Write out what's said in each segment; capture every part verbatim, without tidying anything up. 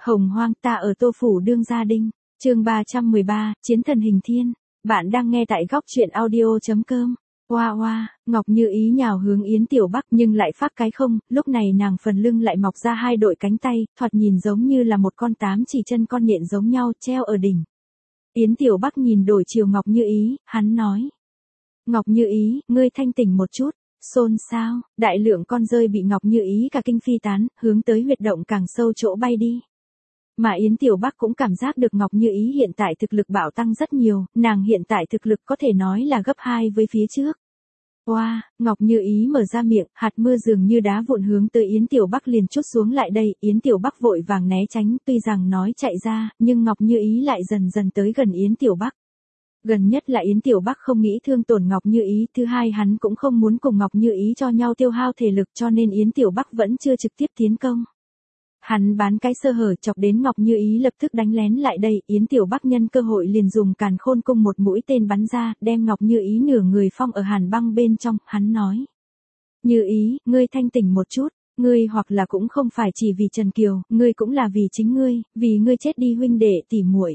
Hồng hoang ta ở Tô Phủ đương gia đinh, chương ba trăm mười ba, Chiến thần hình thiên. Bạn đang nghe tại góc truyện audio.com. Hoa hoa, Ngọc Như Ý nhào hướng Yến Tiểu Bắc nhưng lại phát cái không, lúc này nàng phần lưng lại mọc ra hai đội cánh tay, thoạt nhìn giống như là một con tám chỉ chân con nhện giống nhau treo ở đỉnh. Yến Tiểu Bắc nhìn đổi chiều Ngọc Như Ý, hắn nói. Ngọc Như Ý, ngươi thanh tỉnh một chút. Xôn xao, đại lượng con rơi bị Ngọc Như Ý cả kinh phi tán, hướng tới huyệt động càng sâu chỗ bay đi. Mà Yến Tiểu Bắc cũng cảm giác được Ngọc Như Ý hiện tại thực lực bạo tăng rất nhiều, nàng hiện tại thực lực có thể nói là gấp hai với phía trước. Wow, Ngọc Như Ý mở ra miệng, hạt mưa dường như đá vụn hướng tới Yến Tiểu Bắc liền chút xuống lại đây, Yến Tiểu Bắc vội vàng né tránh, tuy rằng nói chạy ra, nhưng Ngọc Như Ý lại dần dần tới gần Yến Tiểu Bắc. Gần nhất là Yến Tiểu Bắc không nghĩ thương tổn Ngọc Như Ý, thứ hai hắn cũng không muốn cùng Ngọc Như Ý cho nhau tiêu hao thể lực cho nên Yến Tiểu Bắc vẫn chưa trực tiếp tiến công. Hắn bán cái sơ hở chọc đến Ngọc Như Ý lập tức đánh lén lại đây, Yến Tiểu Bắc nhân cơ hội liền dùng càn khôn cung một mũi tên bắn ra, đem Ngọc Như Ý nửa người phong ở hàn băng bên trong, hắn nói. Như Ý, ngươi thanh tỉnh một chút, ngươi hoặc là cũng không phải chỉ vì Trần Kiều, ngươi cũng là vì chính ngươi, vì ngươi chết đi huynh đệ tỉ muội.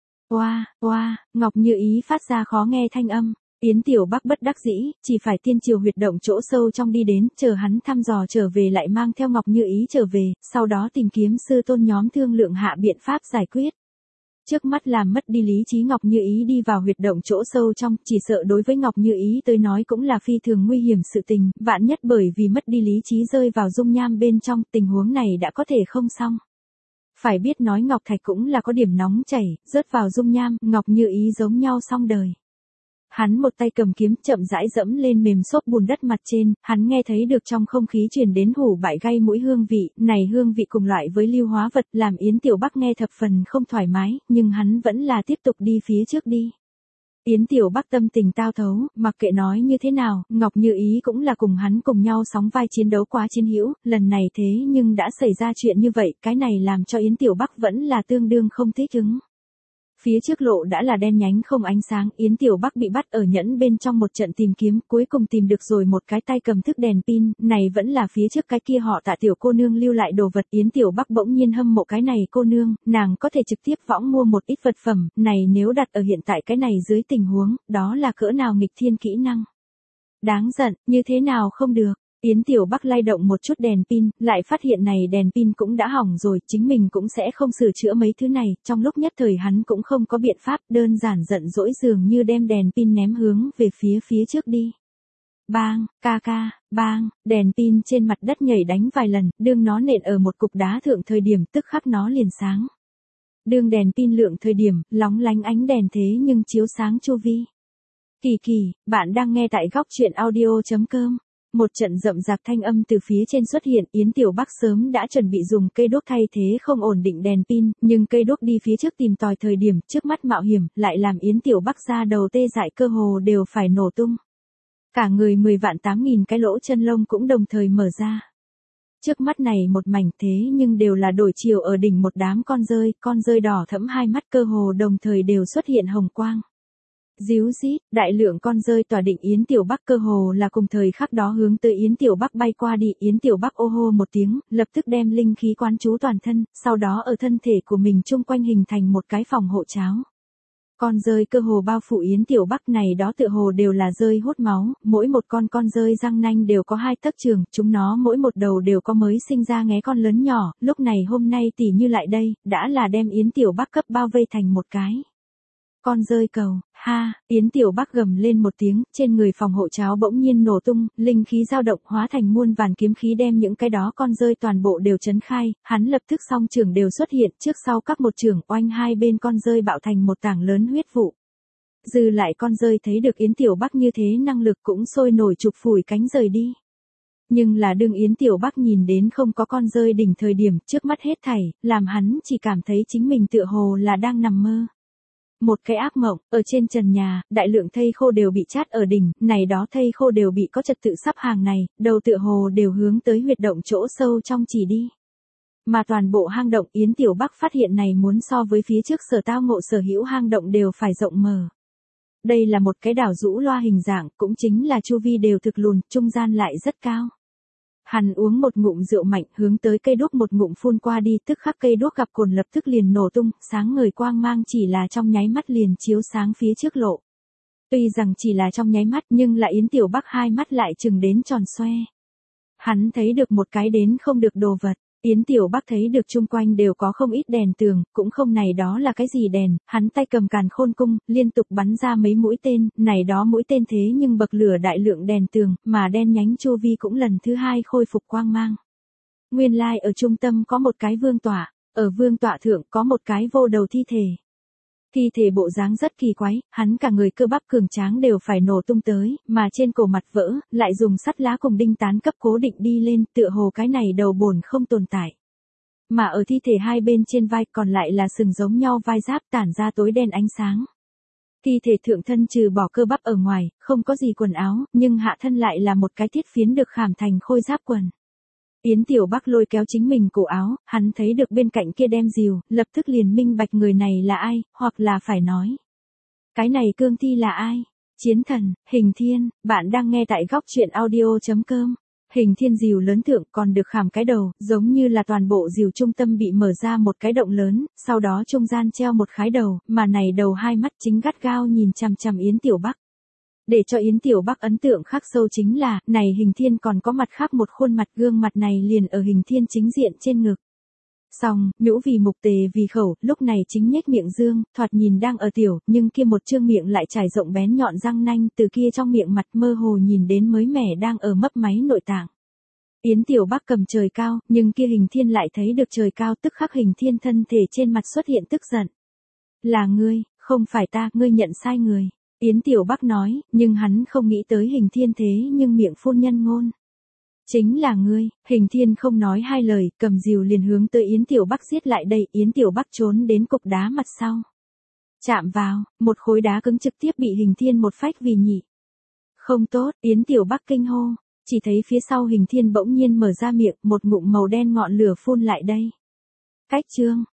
Oa, oa, Ngọc Như Ý phát ra khó nghe thanh âm. Yến Tiểu Bắc bất đắc dĩ, chỉ phải tiên triều huyệt động chỗ sâu trong đi đến, chờ hắn thăm dò trở về lại mang theo Ngọc Như Ý trở về, sau đó tìm kiếm sư tôn nhóm thương lượng hạ biện pháp giải quyết. Trước mắt làm mất đi lý trí Ngọc Như Ý đi vào huyệt động chỗ sâu trong, chỉ sợ đối với Ngọc Như Ý tới nói cũng là phi thường nguy hiểm sự tình, vạn nhất bởi vì mất đi lý trí rơi vào dung nham bên trong, tình huống này đã có thể không xong. Phải biết nói Ngọc Thạch cũng là có điểm nóng chảy, rớt vào dung nham, Ngọc Như Ý giống nhau xong đời. Hắn một tay cầm kiếm chậm rãi dẫm lên mềm xốp bùn đất mặt trên, hắn nghe thấy được trong không khí truyền đến hủ bại gây mũi hương vị, này hương vị cùng loại với lưu hóa vật làm Yến Tiểu Bắc nghe thập phần không thoải mái, nhưng hắn vẫn là tiếp tục đi phía trước đi. Yến Tiểu Bắc tâm tình tao thấu, mặc kệ nói như thế nào, Ngọc Như Ý cũng là cùng hắn cùng nhau sóng vai chiến đấu quá chiến hữu, lần này thế nhưng đã xảy ra chuyện như vậy, cái này làm cho Yến Tiểu Bắc vẫn là tương đương không thích ứng. Phía trước lộ đã là đen nhánh không ánh sáng, Yến Tiểu Bắc bị bắt ở nhẫn bên trong một trận tìm kiếm, cuối cùng tìm được rồi một cái tay cầm thức đèn pin, này vẫn là phía trước cái kia họ Tạ tiểu cô nương lưu lại đồ vật, Yến Tiểu Bắc bỗng nhiên hâm mộ cái này cô nương, nàng có thể trực tiếp võng mua một ít vật phẩm, này nếu đặt ở hiện tại cái này dưới tình huống, đó là cỡ nào nghịch thiên kỹ năng. Đáng giận, như thế nào không được. Yến Tiểu Bắc lay động một chút đèn pin, lại phát hiện này đèn pin cũng đã hỏng rồi, chính mình cũng sẽ không sửa chữa mấy thứ này, trong lúc nhất thời hắn cũng không có biện pháp, đơn giản giận dỗi dường như đem đèn pin ném hướng về phía phía trước đi. Bang, ca ca, bang, đèn pin trên mặt đất nhảy đánh vài lần, đương nó nện ở một cục đá thượng thời điểm tức khắc nó liền sáng. Đương đèn pin lượng thời điểm, lóng lánh ánh đèn thế nhưng chiếu sáng chu vi. Kỳ kỳ, bạn đang nghe tại góc truyện audio.com. Một trận rậm rạc thanh âm từ phía trên xuất hiện, Yến Tiểu Bắc sớm đã chuẩn bị dùng cây đuốc thay thế không ổn định đèn pin, nhưng cây đuốc đi phía trước tìm tòi thời điểm trước mắt mạo hiểm, lại làm Yến Tiểu Bắc ra đầu tê dại cơ hồ đều phải nổ tung. Cả người mười vạn tám nghìn cái lỗ chân lông cũng đồng thời mở ra. Trước mắt này một mảnh thế nhưng đều là đổi chiều ở đỉnh một đám con rơi, con rơi đỏ thẫm hai mắt cơ hồ đồng thời đều xuất hiện hồng quang. Díu dít, đại lượng con rơi tỏa định Yến Tiểu Bắc cơ hồ là cùng thời khắc đó hướng tới Yến Tiểu Bắc bay qua đi, Yến Tiểu Bắc ô hô một tiếng, lập tức đem linh khí quán trú toàn thân, sau đó ở thân thể của mình chung quanh hình thành một cái phòng hộ cháo. Con rơi cơ hồ bao phủ Yến Tiểu Bắc này đó tựa hồ đều là rơi hút máu, mỗi một con con rơi răng nanh đều có hai tấc trường, chúng nó mỗi một đầu đều có mới sinh ra ngé con lớn nhỏ, lúc này hôm nay tỉ như lại đây, đã là đem Yến Tiểu Bắc cấp bao vây thành một cái. Con rơi cầu, ha, Yến Tiểu Bắc gầm lên một tiếng, trên người phòng hộ cháo bỗng nhiên nổ tung, linh khí dao động hóa thành muôn vàn kiếm khí đem những cái đó con rơi toàn bộ đều chấn khai, hắn lập tức song trường đều xuất hiện, trước sau các một trường oanh hai bên con rơi bạo thành một tảng lớn huyết vụ. Dư lại con rơi thấy được Yến Tiểu Bắc như thế năng lực cũng sôi nổi chụp phủi cánh rời đi. Nhưng là đương Yến Tiểu Bắc nhìn đến không có con rơi đỉnh thời điểm trước mắt hết thảy, làm hắn chỉ cảm thấy chính mình tựa hồ là đang nằm mơ. Một cái ác mộng, ở trên trần nhà, đại lượng thây khô đều bị chát ở đỉnh, này đó thây khô đều bị có trật tự sắp hàng này, đầu tựa hồ đều hướng tới huyệt động chỗ sâu trong chỉ đi. Mà toàn bộ hang động Yến Tiểu Bắc phát hiện này muốn so với phía trước sở tao ngộ sở hữu hang động đều phải rộng mở. Đây là một cái đảo rũ loa hình dạng, cũng chính là chu vi đều thực lùn, trung gian lại rất cao. Hắn uống một ngụm rượu mạnh, hướng tới cây đuốc một ngụm phun qua đi, tức khắc cây đuốc gặp cồn lập tức liền nổ tung, sáng ngời quang mang chỉ là trong nháy mắt liền chiếu sáng phía trước lộ. Tuy rằng chỉ là trong nháy mắt nhưng là Yến Tiểu Bắc hai mắt lại trừng đến tròn xoe. Hắn thấy được một cái đến không được đồ vật. Yến Tiểu Bắc thấy được chung quanh đều có không ít đèn tường, cũng không này đó là cái gì đèn, hắn tay cầm càn khôn cung, liên tục bắn ra mấy mũi tên, này đó mũi tên thế nhưng bậc lửa đại lượng đèn tường, mà đen nhánh chu vi cũng lần thứ hai khôi phục quang mang. Nguyên lai ở trung tâm có một cái vương tọa, ở vương tọa thượng có một cái vô đầu thi thể. Thi thể bộ dáng rất kỳ quái, hắn cả người cơ bắp cường tráng đều phải nổ tung tới, mà trên cổ mặt vỡ, lại dùng sắt lá cùng đinh tán cấp cố định đi lên, tựa hồ cái này đầu bổn không tồn tại. Mà ở thi thể hai bên trên vai còn lại là sừng giống nhau vai giáp tản ra tối đen ánh sáng. Thi thể thượng thân trừ bỏ cơ bắp ở ngoài, không có gì quần áo, nhưng hạ thân lại là một cái thiết phiến được khảm thành khôi giáp quần. Yến Tiểu Bắc lôi kéo chính mình cổ áo, hắn thấy được bên cạnh kia đem rìu, lập tức liền minh bạch người này là ai, hoặc là phải nói. Cái này cương thi là ai? Chiến thần, Hình Thiên, bạn đang nghe tại góc truyện audio chấm com. Hình Thiên rìu lớn thượng còn được khảm cái đầu, giống như là toàn bộ rìu trung tâm bị mở ra một cái động lớn, sau đó trung gian treo một khái đầu, mà này đầu hai mắt chính gắt gao nhìn chằm chằm Yến Tiểu Bắc. Để cho Yến Tiểu Bắc ấn tượng khắc sâu chính là, này Hình Thiên còn có mặt khác một khuôn mặt, gương mặt này liền ở Hình Thiên chính diện trên ngực. Xong, nhũ vì mục tề vì khẩu, lúc này chính nhếch miệng dương, thoạt nhìn đang ở tiểu, nhưng kia một trương miệng lại trải rộng bén nhọn răng nanh, từ kia trong miệng mặt mơ hồ nhìn đến mới mẻ đang ở mấp máy nội tạng. Yến Tiểu Bắc cầm trời cao, nhưng kia Hình Thiên lại thấy được trời cao, tức khắc Hình Thiên thân thể trên mặt xuất hiện tức giận. Là ngươi, không phải ta, ngươi nhận sai người. Yến Tiểu Bắc nói, nhưng hắn không nghĩ tới Hình Thiên thế nhưng miệng phun nhân ngôn. Chính là ngươi, Hình Thiên không nói hai lời, cầm rìu liền hướng tới Yến Tiểu Bắc giết lại đây, Yến Tiểu Bắc trốn đến cục đá mặt sau. Chạm vào, một khối đá cứng trực tiếp bị Hình Thiên một phách vì nhị. Không tốt, Yến Tiểu Bắc kinh hô, chỉ thấy phía sau Hình Thiên bỗng nhiên mở ra miệng, một ngụm màu đen ngọn lửa phun lại đây. Cách chương,